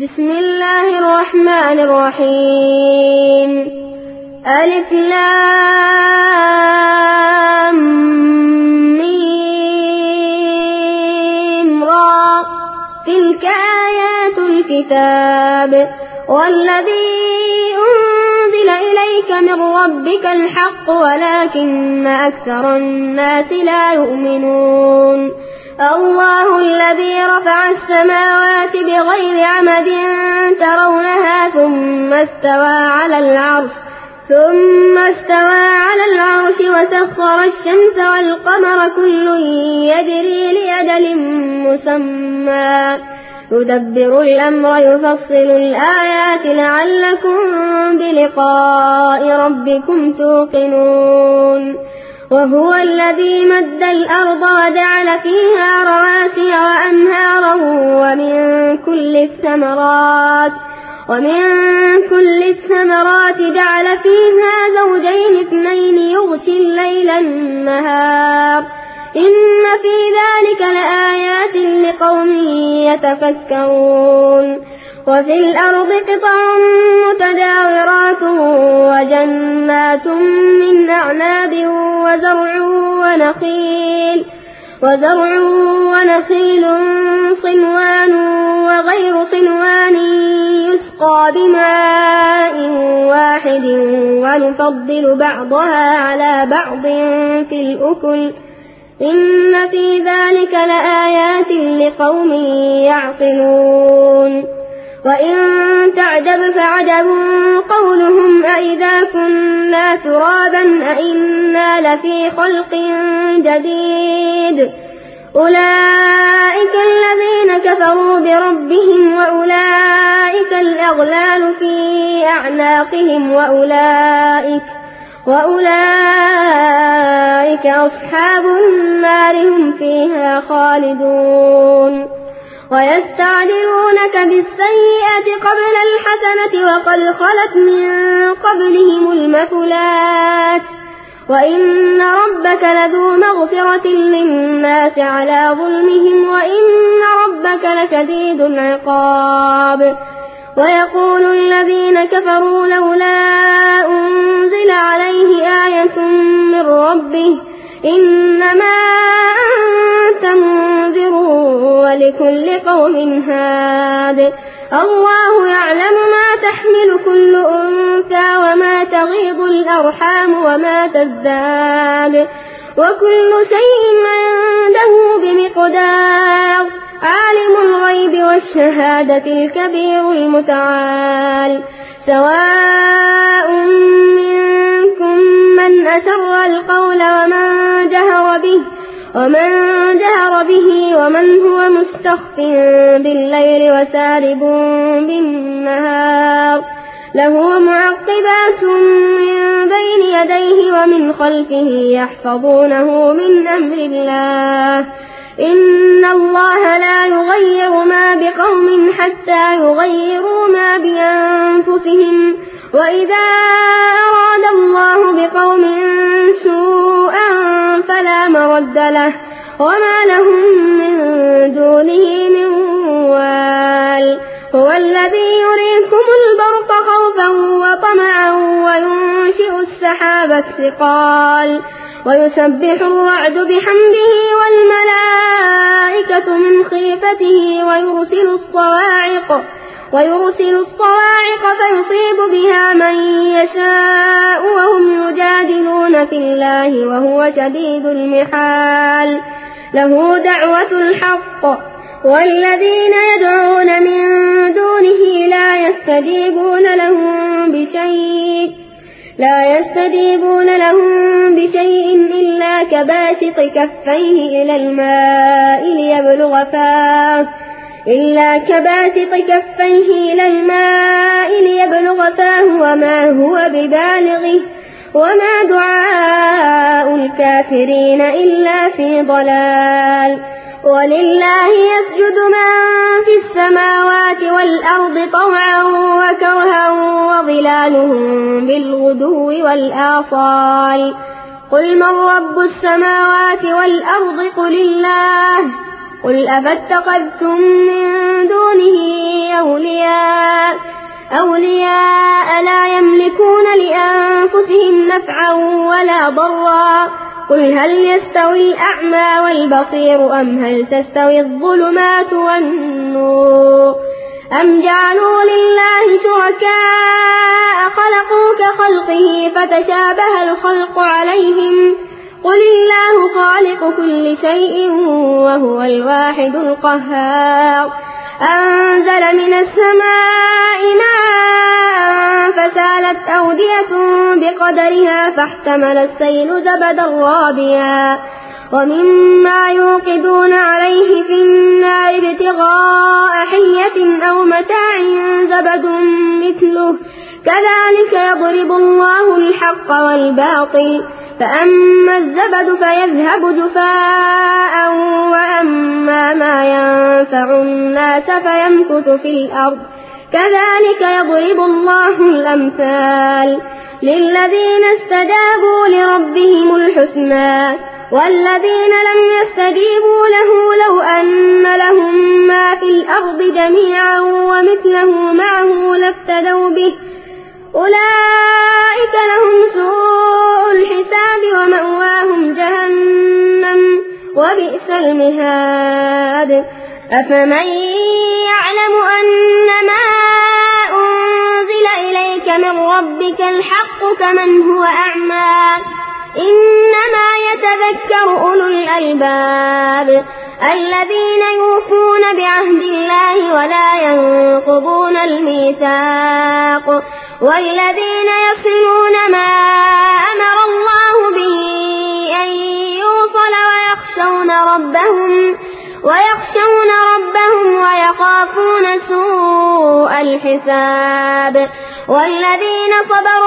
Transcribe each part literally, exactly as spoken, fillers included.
بسم الله الرحمن الرحيم. ألف لام ميم را، تلك آيات الكتاب والذي أنزل إليك من ربك الحق ولكن أكثر الناس لا يؤمنون. الله الذي رفع السماوات بغير عمد ترونها ثم استوى على العرش ثم استوى على العرش وسخر الشمس والقمر كل يجري لأجل مسمى يدبر الأمر يفصل الآيات لعلكم بلقاء ربكم توقنون. وهو الذي مد الأرض وجعل فيها رواسي وأنهارا ومن كل الثمرات ومن كل الثمرات جعل فيها زوجين اثنين يغشي الليل النهار إن في ذلك لآيات لقوم يتفكرون. وفي الأرض قطع متجاورات وجنات من أعناب وزرع ونخيل وزرع ونخيل صنوان وغير صنوان يسقى بماء واحد ونفضل بعضها على بعض في الأكل إن في ذلك لآيات لقوم يعقلون. وإن تعجب فعجب قولهم أئذا كنا ترابا أئنا لفي خلق جديد أولئك الذين كفروا بربهم وأولئك الأغلال في أعناقهم وأولئك وأولئك أصحاب النار هم فيها خالدون. ويستعجلونك بالسيئة قبل الحسنة وقد خلت من قبلهم المثلات وإن ربك لذو مغفرة للناس على ظلمهم وإن ربك لشديد العقاب. ويقول الذين كفروا لولا أنزل عليه آية من ربه إنما أنت منذر ولكل قوم هاد الله يعلم ما تحمل كل أنثى وما تغيض الأرحام وما تزداد وكل شيء عنده بمقدار. عالم الغيب والشهادة الكبير المتعال. سواء منكم من أسر القول ومن جهر به ومن جهر به ومن هو مستخف بالليل وسارب بالنهار له معقبات من بين يديه ومن خلفه يحفظونه من أمر الله إن الله لا يغير ما بقوم حتى يغيروا ما بأنفسهم وإذا أراد الله بقوم سوءا فلا مرد له وما لهم من دونه من وال. هو الذي يريكم البرق خوفا وطمعا وينشئ السحاب الثقال ويسبح الرعد بحمده والملائكة من خيفته ويرسل الصواعق ويرسل الصواعق فيصيب بها من يشاء وهم يجادلون في الله وهو شديد المحال. له دعوة الحق والذين يدعون من دونه لا يستجيبون لهم بشيء لا يستجيبون لهم بشيء إلا كباسط كفيه إلى الماء ليبلغ فاه إلا كباسط كفيه إلى الماء ليبلغ فاه وما هو ببالغه وما دعاء الكافرين إلا في ضلال. ولله يسجد من في السماوات والأرض طوعا وكرها وظلالهم بالغدو والآصال. قل من رب السماوات والأرض قل الله قل أفاتخذتم من دونه أولياء أولياء لا يملكون لأنفسهم نفعا ولا ضرا. قل هل يستوي الأعمى والبصير أم هل تستوي الظلمات والنور أم جعلوا لله شركاء خلقوا كخلقه فتشابه الخلق عليهم قل الله خالق كل شيء وهو الواحد القهار. أنزل من السماء ماء فسالت أودية بقدرها فاحتمل السيل زبدا رابيا ومما يوقدون عليه في النار ابتغاء حية أو متاع زبد مثله كذلك يضرب الله الحق والباطل فأما الزبد فيذهب جفاء وأما ما ينفع الناس فيمكث في الأرض كذلك يضرب الله الأمثال للذين استجابوا لربهم الحسنى والذين لم يستجيبوا له لو أن لهم ما في الأرض جميعا ومثله معه لافتدوا به أولئك لهم سوء الحساب ومأواهم جهنم وبئس المهاد. أفمن يعلم أن ما أنزل إليك من ربك الحق كمن هو أعمى إنما يتذكر أولو الألباب الذين يوفون بعهد الله ولا ينقضون الميثاق والذين يصلون ما أمر الله به أن يوصل ويخشون ربهم ويخشون ربهم ويخافون سوء الحساب والذين صبروا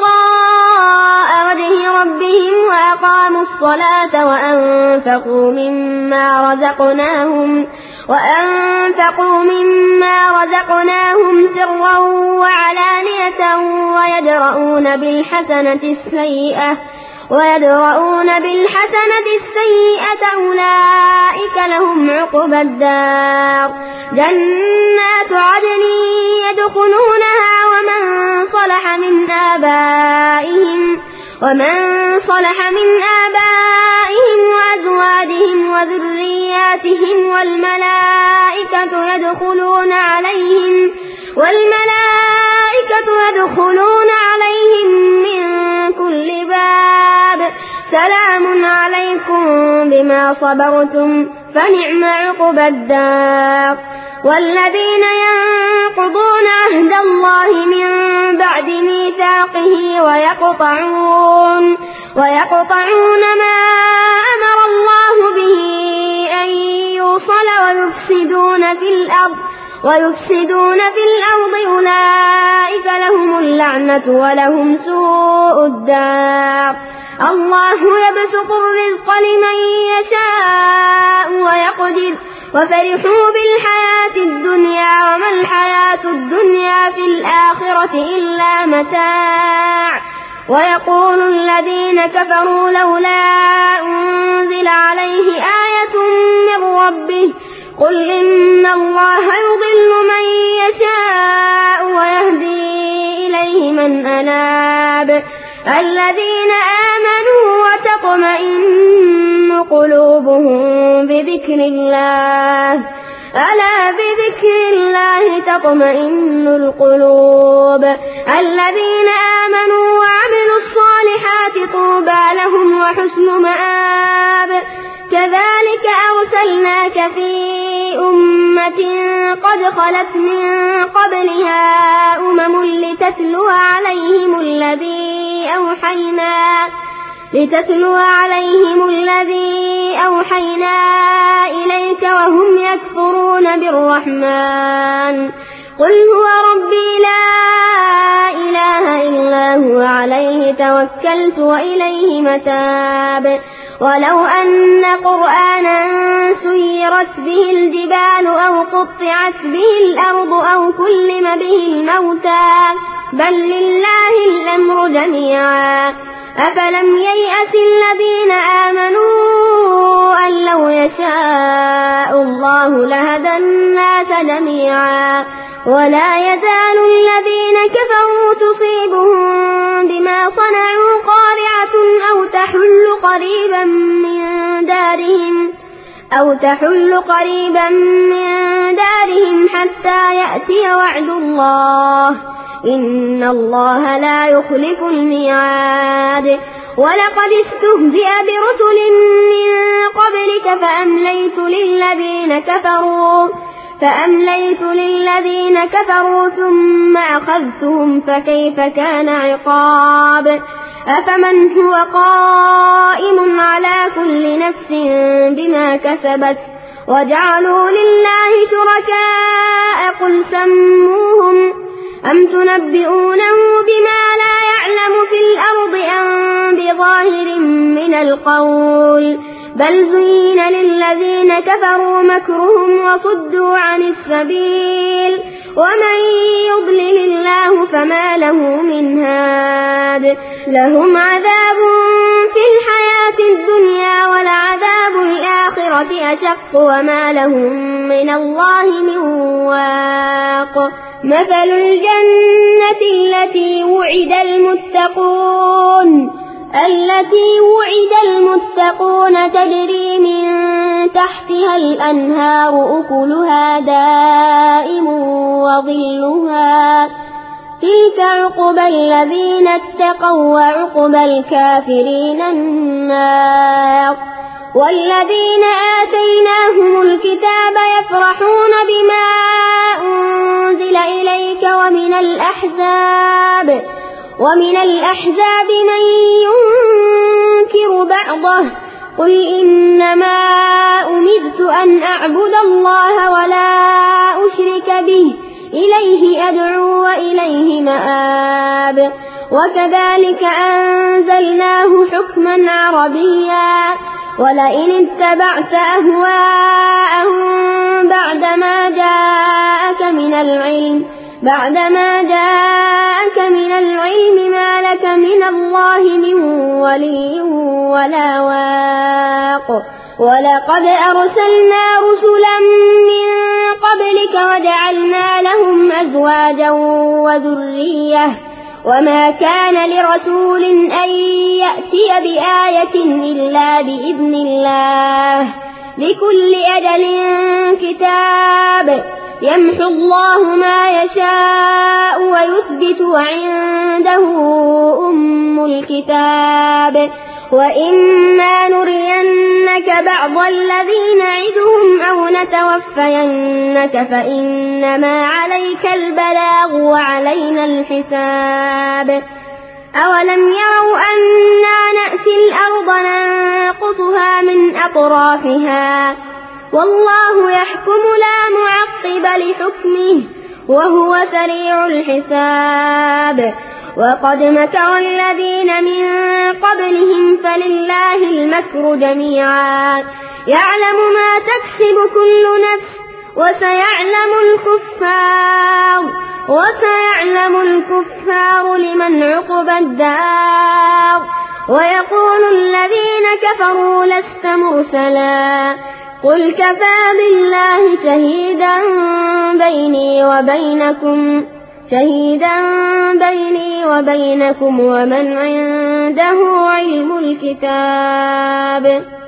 ابتغاء وجه ربهم وأقاموا الصلاة وأنفقوا مما رزقناهم وأنفقوا مما رزقناهم سرا وعلانية ويدرؤون بالحسنة السيئة ويدرؤون بالحسنة السيئة أولئك لهم عقبى الدار جنات عدن يدخلونها ومن صلح من آبائهم ومن صلح من آبائهم وأزواجهم وذرياتهم والملائكة يدخلون عليهم والملائكة يدخلون عليهم من كل باب سلام عليكم بما صبرتم فنعم عقبى الدار. والذين ينقضون عهد الله من بعد ميثاقه ويقطعون ويقطعون ما أمر الله به أن يوصل ويفسدون في الأرض ويفسدون في الأرض أولئك لهم اللعنة ولهم سوء الدار. الله يبسط الرزق لمن يشاء ويقدر وفرحوا بالحياة الدنيا وما الحياة الدنيا في الآخرة إلا متاع. ويقول الذين كفروا لولا أنزل عليه آية من ربه قل إن الله يضل من يشاء ويهدي إليه من أناب الذين آمنوا وتطمئن قلوبهم بذكر الله ألا بذكر الله تطمئن القلوب الذين آمنوا وعملوا الصالحات طوبى لهم وحسن مآب. كذلك أرسلناك في أمة قد خلت من قبلها أمم لتتلو عليهم الذي أوحينا لتتلو عليهم الذي أوحينا إليك وهم يكفرون بالرحمن قل هو ربي لا إله إلا هو عليه توكلت وإليه متاب. ولو أن قرآنا سيرت به الجبال أو قطعت به الأرض أو كلم به الموتى بل لله الأمر جميعا أفلم ييأس الذين آمنوا أن لو يشاء الله لهدى الناس جميعا ولا يزال الذين كفروا تصيبهم بما صنعوا قارعة أو تحل قريبا من دارهم أو تحل قريبا من دارهم حتى يأتي وعد الله إن الله لا يخلف الميعاد ولقد استهزئ برسل من قبلك فأمليت للذين كفروا فأمليت للذين كفروا ثم أخذتهم فكيف كان عقاب أفمن هو قائم على كل نفس بما كسبت وجعلوا لله شركاء قل سموهم أم تنبئونه بما لا يعلم في الأرض أم بظاهر من القول بل زين للذين كفروا مكرهم وصدوا عن السبيل ومن يضلل الله فما له من هاد لهم عذاب في الحياة الدنيا ولعذاب الآخرة أشق وما لهم من الله من واق مثل الجنة التي وعد المتقون التي وعد المتقون تجري من تحتها الأنهار أكلها دائم وظلها تلك عقبى الذين اتقوا وعقبى الكافرين النار والذين آتيناهم الكتاب يفرحون بما أنزل إليك ومن الأحزاب ومن الأحزاب من ينكر بعضه قل إنما أمرت أن أعبد الله ولا أشرك به إليه أدعو وإليه مآب وكذلك أنزلناه حكما عربيا ولئن اتبعت أهواءهم بعدما جاءك من العلم بعدما جاءك من العلم ما لك من الله من ولي ولا واق ولقد أرسلنا رسلا من قبلك وجعلنا لهم أزواجا وذرية وما كان لرسول أن يأتي بآية إلا بإذن الله لكل أجل كتاب يمحو الله ما يشاء ويثبت وعنده أم الكتاب وإما نرينك بعض الذي نعدهم أو نتوفينك فإنما عليك البلاغ وعلينا الحساب أولم يروا أنا نأتي الأرض ننقصها من أطرافها والله يحكم لا معقب لحكمه وهو سريع الحساب وقد مكر الذين من قبلهم فلله المكر جميعا يعلم ما تكسب كل نفس وسيعلم الكفار وسيعلم الكفار لمن عقبى الدار ويقول الذين كفروا لست مرسلا قل كفى بالله شهيدا بيني وبينكم شهيدا بيني وبينكم ومن عنده علم الكتاب